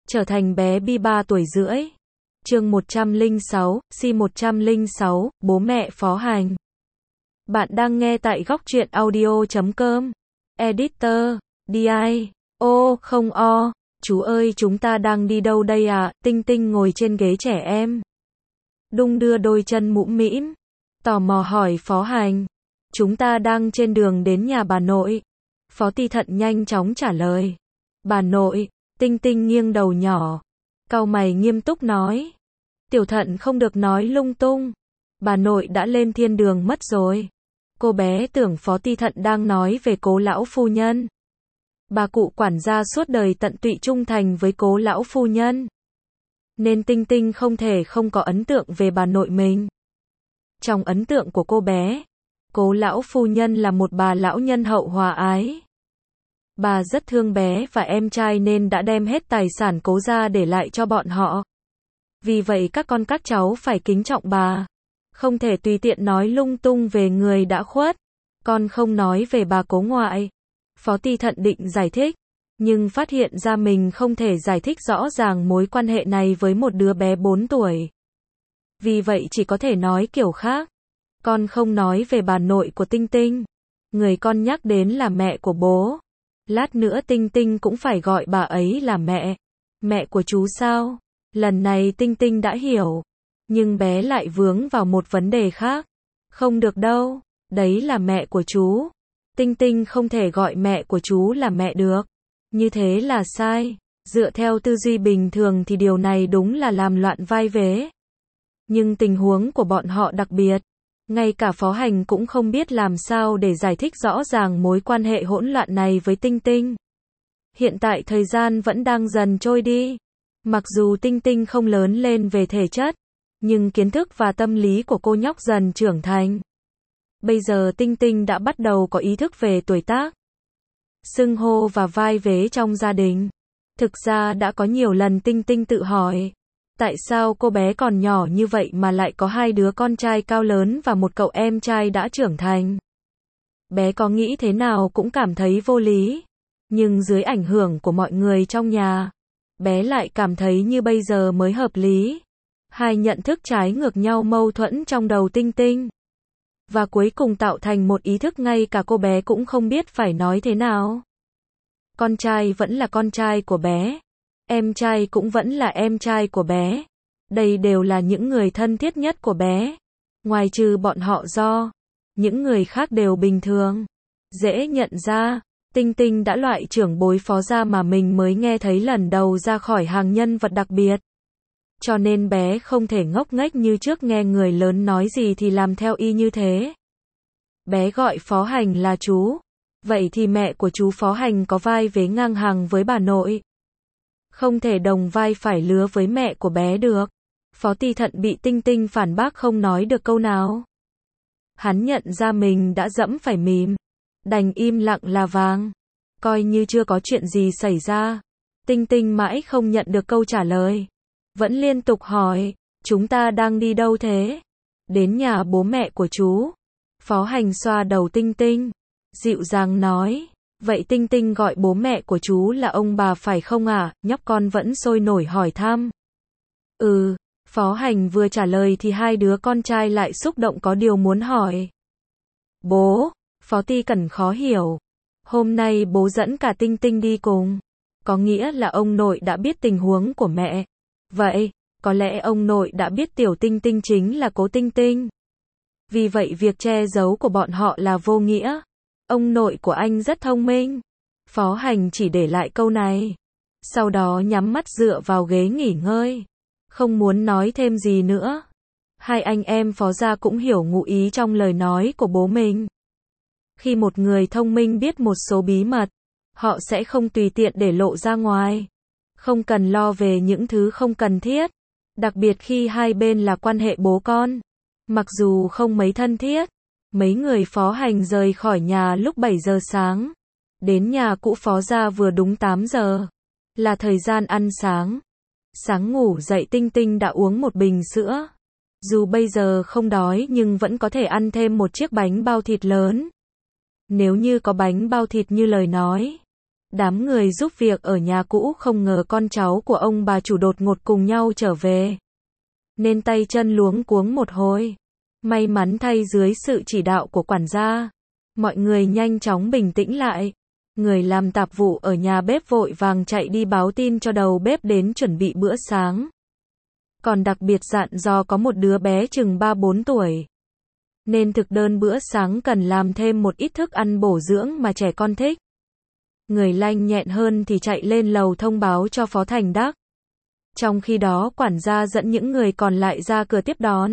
trở thành bé Bi 3 tuổi rưỡi. Chương 106, C106, bố mẹ Phó Hành. Bạn đang nghe tại góc truyện audio.com. Editor, DI. Ô, không o. Chú ơi, chúng ta đang đi đâu đây ạ? Tinh Tinh ngồi trên ghế trẻ em. Đung đưa đôi chân mũm mĩm. Tò mò hỏi Phó Hành. Chúng ta đang trên đường đến nhà bà nội. Phó Ti Thận nhanh chóng trả lời. Bà nội. Tinh Tinh nghiêng đầu nhỏ. Cau mày nghiêm túc nói. Tiểu Thận không được nói lung tung. Bà nội đã lên thiên đường mất rồi. Cô bé tưởng Phó Ti Thận đang nói về Cố lão phu nhân. Bà cụ quản gia suốt đời tận tụy trung thành với Cố lão phu nhân. Nên Tinh Tinh không thể không có ấn tượng về bà nội mình. Trong ấn tượng của cô bé, Cố lão phu nhân là một bà lão nhân hậu hòa ái. Bà rất thương bé và em trai nên đã đem hết tài sản Cố gia để lại cho bọn họ. Vì vậy các con các cháu phải kính trọng bà. Không thể tùy tiện nói lung tung về người đã khuất. Con không nói về bà Cố ngoại. Phó Ti Thận định giải thích, nhưng phát hiện ra mình không thể giải thích rõ ràng mối quan hệ này với một đứa bé 4 tuổi. Vì vậy chỉ có thể nói kiểu khác. Con không nói về bà nội của Tinh Tinh. Người con nhắc đến là mẹ của bố. Lát nữa Tinh Tinh cũng phải gọi bà ấy là mẹ. Mẹ của chú sao? Lần này Tinh Tinh đã hiểu. Nhưng bé lại vướng vào một vấn đề khác. Không được đâu. Đấy là mẹ của chú. Tinh Tinh không thể gọi mẹ của chú là mẹ được. Như thế là sai. Dựa theo tư duy bình thường thì điều này đúng là làm loạn vai vế. Nhưng tình huống của bọn họ đặc biệt. Ngay cả Phó Hành cũng không biết làm sao để giải thích rõ ràng mối quan hệ hỗn loạn này với Tinh Tinh. Hiện tại thời gian vẫn đang dần trôi đi. Mặc dù Tinh Tinh không lớn lên về thể chất, nhưng kiến thức và tâm lý của cô nhóc dần trưởng thành. Bây giờ Tinh Tinh đã bắt đầu có ý thức về tuổi tác, xưng hô và vai vế trong gia đình. Thực ra đã có nhiều lần Tinh Tinh tự hỏi, tại sao cô bé còn nhỏ như vậy mà lại có 2 đứa con trai cao lớn và một cậu em trai đã trưởng thành. Bé có nghĩ thế nào cũng cảm thấy vô lý, nhưng dưới ảnh hưởng của mọi người trong nhà, bé lại cảm thấy như bây giờ mới hợp lý. Hai nhận thức trái ngược nhau mâu thuẫn trong đầu Tinh Tinh. Và cuối cùng tạo thành một ý thức ngay cả cô bé cũng không biết phải nói thế nào. Con trai vẫn là con trai của bé. Em trai cũng vẫn là em trai của bé. Đây đều là những người thân thiết nhất của bé. Ngoài trừ bọn họ do, những người khác đều bình thường. Dễ nhận ra, Tinh Tinh đã loại trưởng bối Phó gia mà mình mới nghe thấy lần đầu ra khỏi hàng nhân vật đặc biệt. Cho nên bé không thể ngốc nghếch như trước nghe người lớn nói gì thì làm theo y như thế. Bé gọi Phó Hành là chú. Vậy thì mẹ của chú Phó Hành có vai vế ngang hàng với bà nội. Không thể đồng vai phải lứa với mẹ của bé được. Phó Ti Thận bị Tinh Tinh phản bác không nói được câu nào. Hắn nhận ra mình đã dẫm phải mìm. Đành im lặng là vàng. Coi như chưa có chuyện gì xảy ra. Tinh Tinh mãi không nhận được câu trả lời. Vẫn liên tục hỏi, chúng ta đang đi đâu thế? Đến nhà bố mẹ của chú. Phó Hành xoa đầu Tinh Tinh, dịu dàng nói, vậy Tinh Tinh gọi bố mẹ của chú là ông bà phải không ạ? Nhóc con vẫn sôi nổi hỏi thăm. Phó Hành vừa trả lời thì 2 đứa con trai lại xúc động có điều muốn hỏi. Bố, Phó Ti Cẩn khó hiểu. Hôm nay bố dẫn cả Tinh Tinh đi cùng. Có nghĩa là ông nội đã biết tình huống của mẹ. Vậy, có lẽ ông nội đã biết tiểu Tinh Tinh chính là Cố Tinh Tinh. Vì vậy việc che giấu của bọn họ là vô nghĩa. Ông nội của anh rất thông minh. Phó Hành chỉ để lại câu này. Sau đó nhắm mắt dựa vào ghế nghỉ ngơi. Không muốn nói thêm gì nữa. 2 anh em Phó gia cũng hiểu ngụ ý trong lời nói của bố mình. Khi một người thông minh biết một số bí mật, họ sẽ không tùy tiện để lộ ra ngoài. Không cần lo về những thứ không cần thiết. Đặc biệt khi hai bên là quan hệ bố con. Mặc dù không mấy thân thiết. Mấy người Phó Hành rời khỏi nhà lúc 7 giờ sáng. Đến nhà cũ Phó gia vừa đúng 8 giờ. Là thời gian ăn sáng. Sáng ngủ dậy Tinh Tinh đã uống một bình sữa. Dù bây giờ không đói nhưng vẫn có thể ăn thêm một chiếc bánh bao thịt lớn. Nếu như có bánh bao thịt như lời nói. Đám người giúp việc ở nhà cũ không ngờ con cháu của ông bà chủ đột ngột cùng nhau trở về, nên tay chân luống cuống một hồi. May mắn thay dưới sự chỉ đạo của quản gia, mọi người nhanh chóng bình tĩnh lại. Người làm tạp vụ ở nhà bếp vội vàng chạy đi báo tin cho đầu bếp đến chuẩn bị bữa sáng. Còn đặc biệt dặn dò có một đứa bé chừng 3-4 tuổi, nên thực đơn bữa sáng cần làm thêm một ít thức ăn bổ dưỡng mà trẻ con thích. Người lanh nhẹn hơn thì chạy lên lầu thông báo cho Phó Thành Đắc. Trong khi đó quản gia dẫn những người còn lại ra cửa tiếp đón.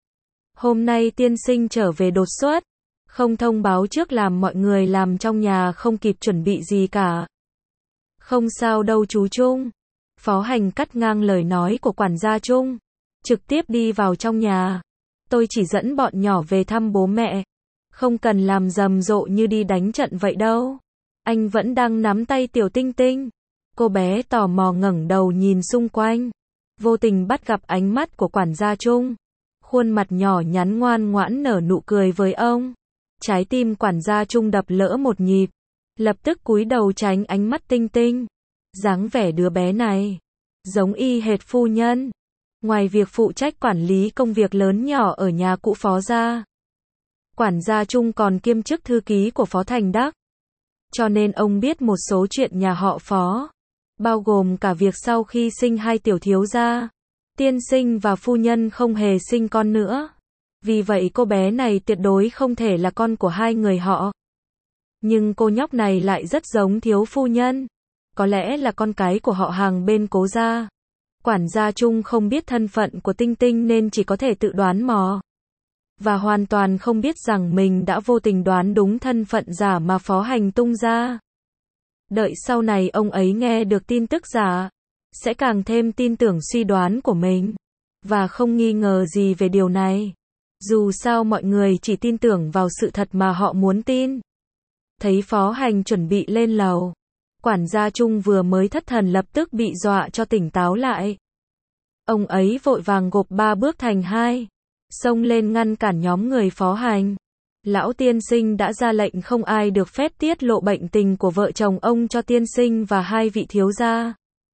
Hôm nay tiên sinh trở về đột xuất, không thông báo trước làm mọi người làm trong nhà không kịp chuẩn bị gì cả. Không sao đâu chú Trung. Phó Hành cắt ngang lời nói của quản gia Trung, trực tiếp đi vào trong nhà. Tôi chỉ dẫn bọn nhỏ về thăm bố mẹ, không cần làm rầm rộ như đi đánh trận vậy đâu. Anh vẫn đang nắm tay Tiểu Tinh Tinh. Cô bé tò mò ngẩng đầu nhìn xung quanh, vô tình bắt gặp ánh mắt của quản gia Trung. Khuôn mặt nhỏ nhắn ngoan ngoãn nở nụ cười với ông. Trái tim quản gia Trung đập lỡ một nhịp, lập tức cúi đầu tránh ánh mắt Tinh Tinh. Dáng vẻ đứa bé này giống y hệt phu nhân. Ngoài việc phụ trách quản lý công việc lớn nhỏ ở nhà cũ Phó ra, quản gia Trung còn kiêm chức thư ký của Phó Thành Đắc. Cho nên ông biết một số chuyện nhà họ Phó, bao gồm cả việc sau khi sinh hai tiểu thiếu gia, tiên sinh và phu nhân không hề sinh con nữa. Vì vậy cô bé này tuyệt đối không thể là con của hai người họ. Nhưng cô nhóc này lại rất giống thiếu phu nhân, có lẽ là con cái của họ hàng bên Cố gia. Quản gia Trung không biết thân phận của Tinh Tinh nên chỉ có thể tự đoán mò, và hoàn toàn không biết rằng mình đã vô tình đoán đúng thân phận giả mà Phó Hành tung ra. Đợi sau này ông ấy nghe được tin tức giả, sẽ càng thêm tin tưởng suy đoán của mình, và không nghi ngờ gì về điều này. Dù sao mọi người chỉ tin tưởng vào sự thật mà họ muốn tin. Thấy Phó Hành chuẩn bị lên lầu, quản gia Trung vừa mới thất thần lập tức bị dọa cho tỉnh táo lại. Ông ấy vội vàng gộp 3 bước thành 2, xông lên ngăn cản nhóm người Phó Hành. Lão tiên sinh đã ra lệnh không ai được phép tiết lộ bệnh tình của vợ chồng ông cho tiên sinh và hai vị thiếu gia.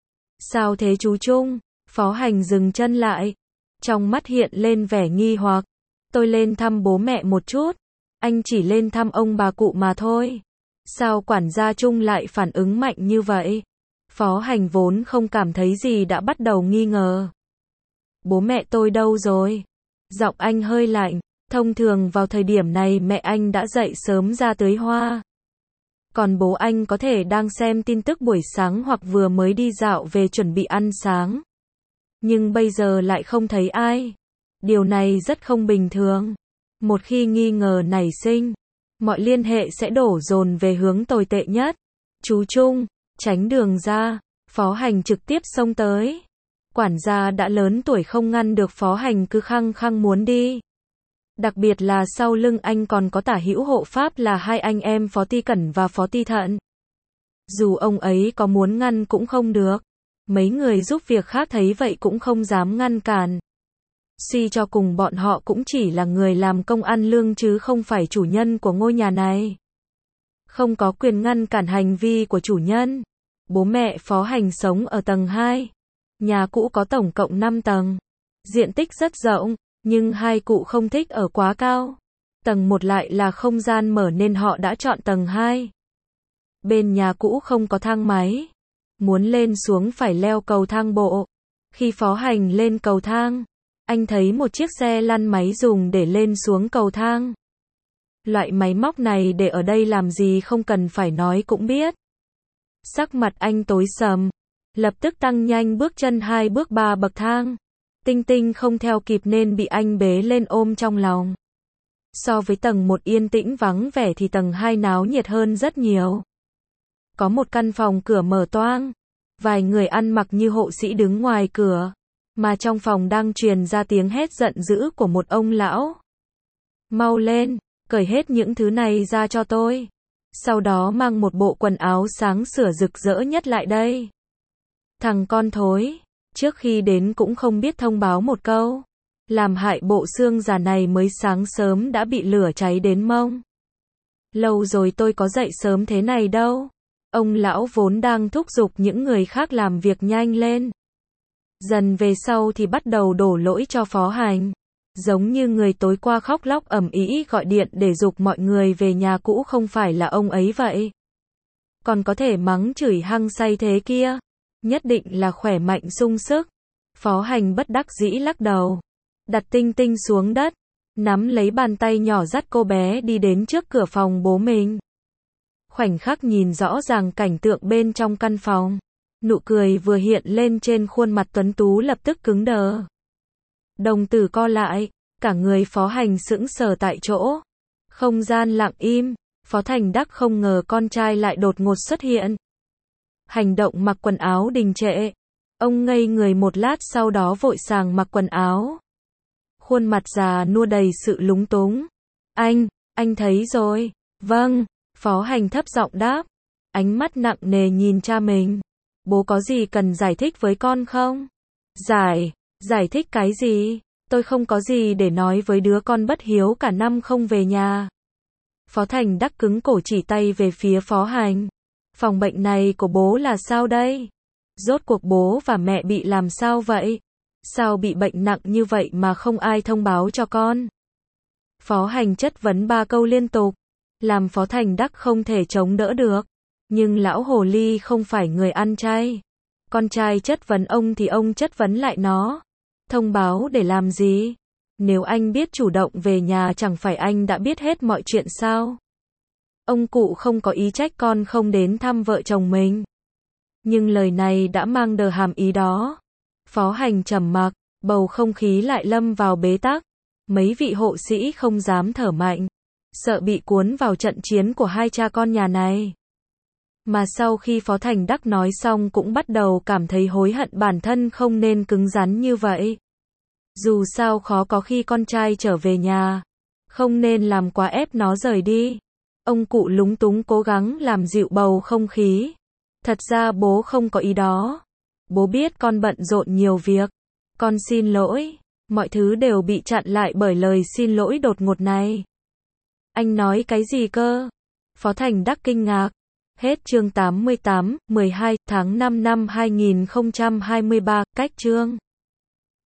Sao thế chú Trung? Phó Hành dừng chân lại, trong mắt hiện lên vẻ nghi hoặc. Tôi lên thăm bố mẹ một chút, anh chỉ lên thăm ông bà cụ mà thôi. Sao quản gia Trung lại phản ứng mạnh như vậy? Phó Hành vốn không cảm thấy gì đã bắt đầu nghi ngờ. Bố mẹ tôi đâu rồi? Giọng anh hơi lạnh. Thông thường vào thời điểm này mẹ anh đã dậy sớm ra tưới hoa. Còn bố anh có thể đang xem tin tức buổi sáng hoặc vừa mới đi dạo về chuẩn bị ăn sáng. Nhưng bây giờ lại không thấy ai. Điều này rất không bình thường. Một khi nghi ngờ nảy sinh, mọi liên hệ sẽ đổ dồn về hướng tồi tệ nhất. Chú Trung, tránh đường ra. Phó Hành trực tiếp xông tới. Quản gia đã lớn tuổi không ngăn được Phó Hành cứ khăng khăng muốn đi. Đặc biệt là sau lưng anh còn có tả hữu hộ pháp là hai anh em Phó Ti Cẩn và Phó Ti Thận. Dù ông ấy có muốn ngăn cũng không được. Mấy người giúp việc khác thấy vậy cũng không dám ngăn cản. Suy cho cùng bọn họ cũng chỉ là người làm công ăn lương chứ không phải chủ nhân của ngôi nhà này. Không có quyền ngăn cản hành vi của chủ nhân. Bố mẹ Phó Hành sống ở tầng 2. Nhà cũ có tổng cộng 5 tầng. Diện tích rất rộng, nhưng hai cụ không thích ở quá cao. Tầng 1 lại là không gian mở nên họ đã chọn tầng 2. Bên nhà cũ không có thang máy. Muốn lên xuống phải leo cầu thang bộ. Khi Phó Hành lên cầu thang, anh thấy một chiếc xe lăn máy dùng để lên xuống cầu thang. Loại máy móc này để ở đây làm gì không cần phải nói cũng biết. Sắc mặt anh tối sầm, lập tức tăng nhanh bước chân 2 bước 3 bậc thang. Tinh Tinh không theo kịp nên bị anh bế lên ôm trong lòng. So với tầng 1 yên tĩnh vắng vẻ thì tầng 2 náo nhiệt hơn rất nhiều. Có một căn phòng cửa mở toang, vài người ăn mặc như hộ sĩ đứng ngoài cửa, mà trong phòng đang truyền ra tiếng hét giận dữ của một ông lão. Mau lên, cởi hết những thứ này ra cho tôi. Sau đó mang một bộ quần áo sáng sủa rực rỡ nhất lại đây. Thằng con thối, trước khi đến cũng không biết thông báo một câu. Làm hại bộ xương già này mới sáng sớm đã bị lửa cháy đến mông. Lâu rồi tôi có dậy sớm thế này đâu. Ông lão vốn đang thúc giục những người khác làm việc nhanh lên. Dần về sau thì bắt đầu đổ lỗi cho Phó Hành. Giống như người tối qua khóc lóc ầm ĩ gọi điện để giục mọi người về nhà cũ không phải là ông ấy vậy. Còn có thể mắng chửi hăng say thế kia. Nhất định là khỏe mạnh sung sức. Phó Hành bất đắc dĩ lắc đầu. Đặt Tinh Tinh xuống đất. Nắm lấy bàn tay nhỏ dắt cô bé đi đến trước cửa phòng bố mình. Khoảnh khắc nhìn rõ ràng cảnh tượng bên trong căn phòng. Nụ cười vừa hiện lên trên khuôn mặt tuấn tú lập tức cứng đờ. Đồng tử co lại, cả người Phó Hành sững sờ tại chỗ. Không gian lặng im, Phó Thành Đắc không ngờ con trai lại đột ngột xuất hiện. Hành động mặc quần áo đình trệ. Ông ngây người một lát sau đó vội sàng mặc quần áo. Khuôn mặt già nua đầy sự lúng túng. Anh thấy rồi. Vâng, Phó Hành thấp giọng đáp. Ánh mắt nặng nề nhìn cha mình. Bố có gì cần giải thích với con không? Giải thích cái gì? Tôi không có gì để nói với đứa con bất hiếu cả năm không về nhà. Phó Thành Đắc cứng cổ chỉ tay về phía Phó Hành. Phòng bệnh này của bố là sao đây? Rốt cuộc bố và mẹ bị làm sao vậy? Sao bị bệnh nặng như vậy mà không ai thông báo cho con? Phó Hành chất vấn 3 câu liên tục, làm Phó Thành Đắc không thể chống đỡ được. Nhưng lão hồ ly không phải người ăn chay. Con trai chất vấn ông thì ông chất vấn lại nó. Thông báo để làm gì? Nếu anh biết chủ động về nhà chẳng phải anh đã biết hết mọi chuyện sao? Ông cụ không có ý trách con không đến thăm vợ chồng mình. Nhưng lời này đã mang đờ hàm ý đó. Phó Hành trầm mặc, bầu không khí lại lâm vào bế tắc. Mấy vị hộ sĩ không dám thở mạnh, sợ bị cuốn vào trận chiến của hai cha con nhà này. Mà sau khi Phó Thành Đắc nói xong cũng bắt đầu cảm thấy hối hận bản thân không nên cứng rắn như vậy. Dù sao khó có khi con trai trở về nhà, không nên làm quá ép nó rời đi. Ông cụ lúng túng cố gắng làm dịu bầu không khí. Thật ra bố không có ý đó. Bố biết con bận rộn nhiều việc. Con xin lỗi. Mọi thứ đều bị chặn lại bởi lời xin lỗi đột ngột này. Anh nói cái gì cơ? Phó Thành Đắc kinh ngạc. Hết chương 88, 12, tháng 5 năm 2023, cách chương